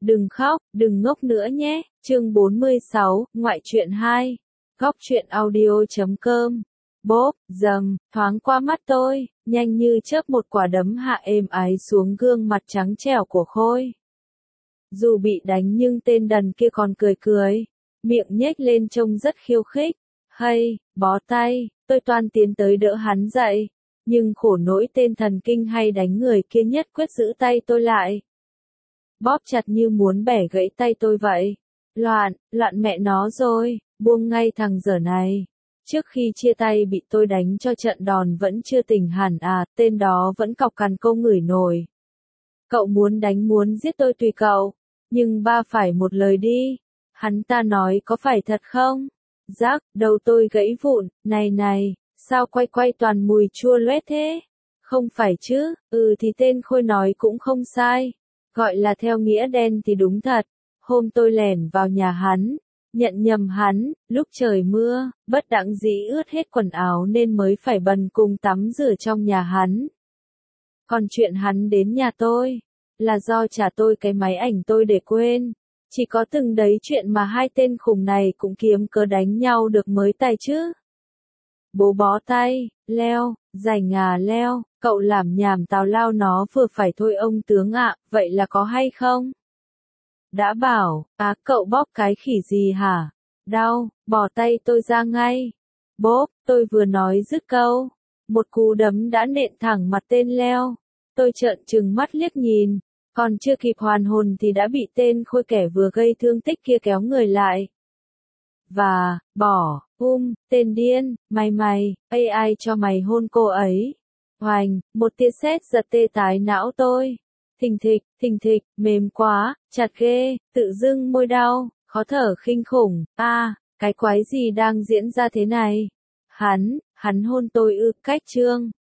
Đừng khóc, đừng ngốc nữa nhé. Chương 46, Ngoại truyện 2. Góc truyện audio.com. Bốp, dầm, thoáng qua mắt tôi, nhanh như chớp một quả đấm hạ êm ái xuống gương mặt trắng trẻo của Khôi. Dù bị đánh nhưng tên đần kia còn cười cười, miệng nhếch lên trông rất khiêu khích. Hay, bó tay, tôi toan tiến tới đỡ hắn dậy, nhưng khổ nỗi tên thần kinh hay đánh người kia nhất quyết giữ tay tôi lại. Bóp chặt như muốn bẻ gãy tay tôi vậy. Loạn mẹ nó rồi, buông ngay thằng dở này. Trước khi chia tay bị tôi đánh cho trận đòn vẫn chưa tỉnh hẳn à, tên đó vẫn cọc cằn câu ngửi nổi. Cậu muốn đánh muốn giết tôi tùy cậu, nhưng ba phải một lời đi. Hắn ta nói có phải thật không? Rắc, đầu tôi gãy vụn, này, sao quay toàn mùi chua loét thế? Không phải chứ, thì tên Khôi nói cũng không sai. Gọi là theo nghĩa đen thì đúng thật. Hôm tôi lẻn vào nhà hắn, nhận nhầm hắn, lúc trời mưa, bất đặng dĩ ướt hết quần áo nên mới phải bần cùng tắm rửa trong nhà hắn. Còn chuyện hắn đến nhà tôi, là do trả tôi cái máy ảnh tôi để quên. Chỉ có từng đấy chuyện mà hai tên khùng này cũng kiếm cớ đánh nhau được mới tài chứ. Bố bó tay, leo, rảnh à leo, cậu làm nhảm tào lao nó vừa phải thôi ông tướng ạ, vậy là có hay không? Đã bảo, cậu bóp cái khỉ gì hả? Đau, bỏ tay tôi ra ngay. Bốp, tôi vừa nói dứt câu. Một cú đấm đã nện thẳng mặt tên leo. Tôi trợn trừng mắt liếc nhìn, còn chưa kịp hoàn hồn thì đã bị tên Khôi kẻ vừa gây thương tích kia kéo người lại. Và, tên điên, mày, ai cho mày hôn cô ấy. Hoành, một tia sét giật tê tái não tôi. Thình thịch, mềm quá, chặt ghê, tự dưng môi đau, khó thở kinh khủng, cái quái gì đang diễn ra thế này? Hắn hôn tôi cách trương.